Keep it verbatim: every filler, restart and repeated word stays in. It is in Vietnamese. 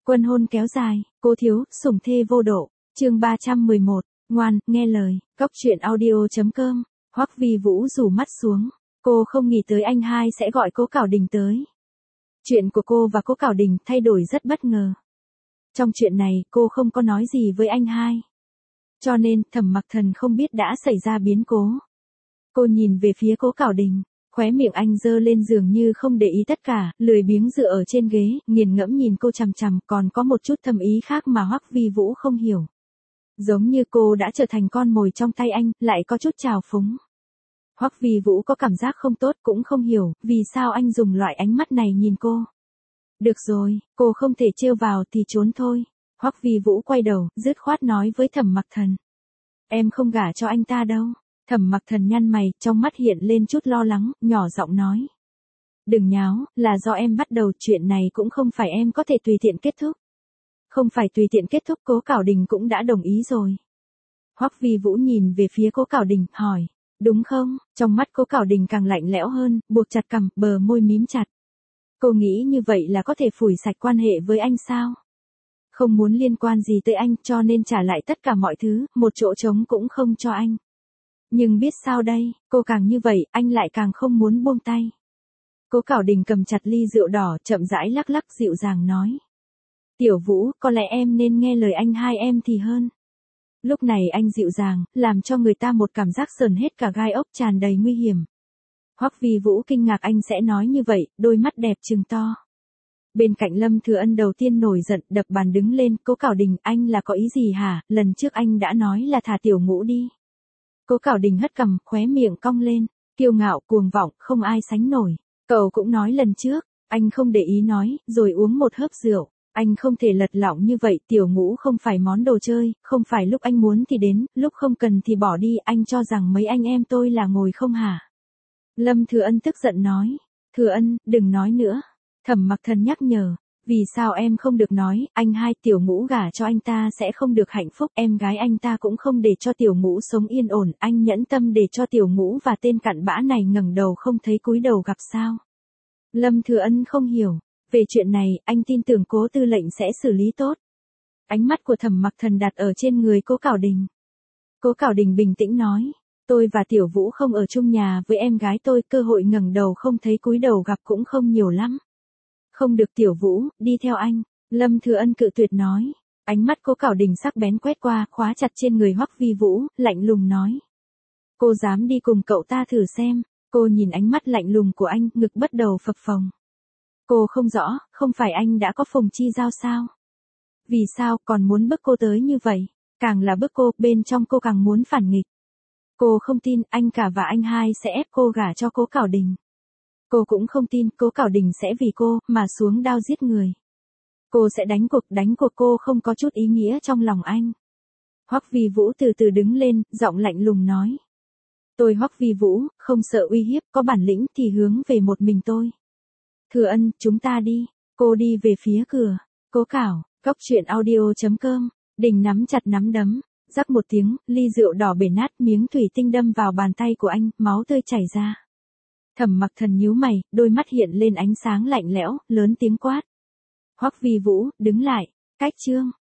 Quân hôn kéo dài, cố thiếu, sủng thê vô độ. Chương ba trăm mười một, ngoan, nghe lời. Cóc truyện audio chấm com. Hoắc Vi Vũ rủ mắt xuống, cô không nghĩ tới anh hai sẽ gọi Cố Cảo Đình tới. Chuyện của cô và Cố Cảo Đình thay đổi rất bất ngờ. Trong chuyện này cô không có nói gì với anh hai. Cho nên Thẩm Mặc Thần không biết đã xảy ra biến cố. Cô nhìn về phía Cố Cảo Đình, khóe miệng anh giơ lên dường như không để ý tất cả, lười biếng dựa ở trên ghế, nghiền ngẫm nhìn cô chằm chằm, còn có một chút thâm ý khác mà Hoắc Vi Vũ không hiểu. Giống như cô đã trở thành con mồi trong tay anh, lại có chút trào phúng. Hoắc Vi Vũ có cảm giác không tốt, cũng không hiểu vì sao anh dùng loại ánh mắt này nhìn cô. Được rồi, cô không thể trêu vào thì trốn thôi. Hoắc Vi Vũ quay đầu, dứt khoát nói với Thẩm Mặc Thần. Em không gả cho anh ta đâu. Thẩm Mặc Thần nhăn mày, trong mắt hiện lên chút lo lắng, nhỏ giọng nói. Đừng nháo, là do em bắt đầu, chuyện này cũng không phải em có thể tùy tiện kết thúc. Không phải tùy tiện kết thúc, Cố Cảo Đình cũng đã đồng ý rồi. Hoắc Vi Vũ nhìn về phía Cố Cảo Đình, hỏi. Đúng không? Trong mắt Cố Cảo Đình càng lạnh lẽo hơn, buộc chặt cằm, bờ môi mím chặt. Cô nghĩ như vậy là có thể phủi sạch quan hệ với anh sao? Không muốn liên quan gì tới anh, cho nên trả lại tất cả mọi thứ, một chỗ trống cũng không cho anh. Nhưng biết sao đây, cô càng như vậy, anh lại càng không muốn buông tay. Cố Cảo Đình cầm chặt ly rượu đỏ, chậm rãi lắc lắc, dịu dàng nói. Tiểu Vũ, có lẽ em nên nghe lời anh hai em thì hơn. Lúc này anh dịu dàng, làm cho người ta một cảm giác sờn hết cả gai ốc, tràn đầy nguy hiểm. Hoắc Vi Vũ kinh ngạc anh sẽ nói như vậy, đôi mắt đẹp trừng to. Bên cạnh Lâm Thừa Ân đầu tiên nổi giận, đập bàn đứng lên. Cố Cảo Đình, anh là có ý gì hả? Lần trước anh đã nói là thả Tiểu Ngũ đi. Cố Cảo Đình hất cằm, khóe miệng cong lên, kiêu ngạo, cuồng vọng, không ai sánh nổi. Cậu cũng nói lần trước, anh không để ý nói, rồi uống một hớp rượu. Anh không thể lật lọng như vậy, Tiểu Ngũ không phải món đồ chơi, không phải lúc anh muốn thì đến, lúc không cần thì bỏ đi, anh cho rằng mấy anh em tôi là ngồi không hả? Lâm Thừa Ân tức giận nói. Thừa Ân, đừng nói nữa. Thẩm Mặc Thần nhắc nhở. Vì sao em không được nói, anh hai, Tiểu Ngũ gả cho anh ta sẽ không được hạnh phúc, em gái anh ta cũng không để cho Tiểu Ngũ sống yên ổn, anh nhẫn tâm để cho Tiểu Ngũ và tên cặn bã này ngẩng đầu không thấy cúi đầu gặp sao? Lâm Thừa Ân không hiểu. Về chuyện này, anh tin tưởng Cố tư lệnh sẽ xử lý tốt. Ánh mắt của Thẩm Mặc Thần đặt ở trên người Cố Cảo Đình. Cố Cảo Đình bình tĩnh nói. Tôi và Tiểu Vũ không ở chung nhà với em gái tôi, cơ hội ngẩng đầu không thấy cúi đầu gặp cũng không nhiều lắm. Không được Tiểu Vũ, đi theo anh. Lâm Thừa Ân cự tuyệt nói. Ánh mắt Cố Cảo Đình sắc bén quét qua, khóa chặt trên người Hoắc Vi Vũ, lạnh lùng nói. Cô dám đi cùng cậu ta thử xem. Cô nhìn ánh mắt lạnh lùng của anh, ngực bắt đầu phập phồng. Cô không rõ, không phải anh đã có Phùng Chi Giao sao? Vì sao còn muốn bức cô tới như vậy? Càng là bức cô, bên trong cô càng muốn phản nghịch. Cô không tin anh cả và anh hai sẽ ép cô gả cho Cố Cảo Đình. Cô cũng không tin Cố Cảo Đình sẽ vì cô mà xuống đao giết người. Cô sẽ đánh cuộc, đánh cuộc cô không có chút ý nghĩa trong lòng anh. Hoắc Vi Vũ từ từ đứng lên, giọng lạnh lùng nói. Tôi Hoắc Vi Vũ, không sợ uy hiếp, có bản lĩnh thì hướng về một mình tôi. Thừa Ân, chúng ta đi. Cô đi về phía cửa. Cố Cảo, cóc truyện audio chấm com. Đình nắm chặt nắm đấm. Rắc một tiếng, ly rượu đỏ bể nát, miếng thủy tinh đâm vào bàn tay của anh, máu tươi chảy ra. Thẩm Mặc Thần nhíu mày, đôi mắt hiện lên ánh sáng lạnh lẽo, lớn tiếng quát. Hoắc Vi Vũ, đứng lại. Cách chương.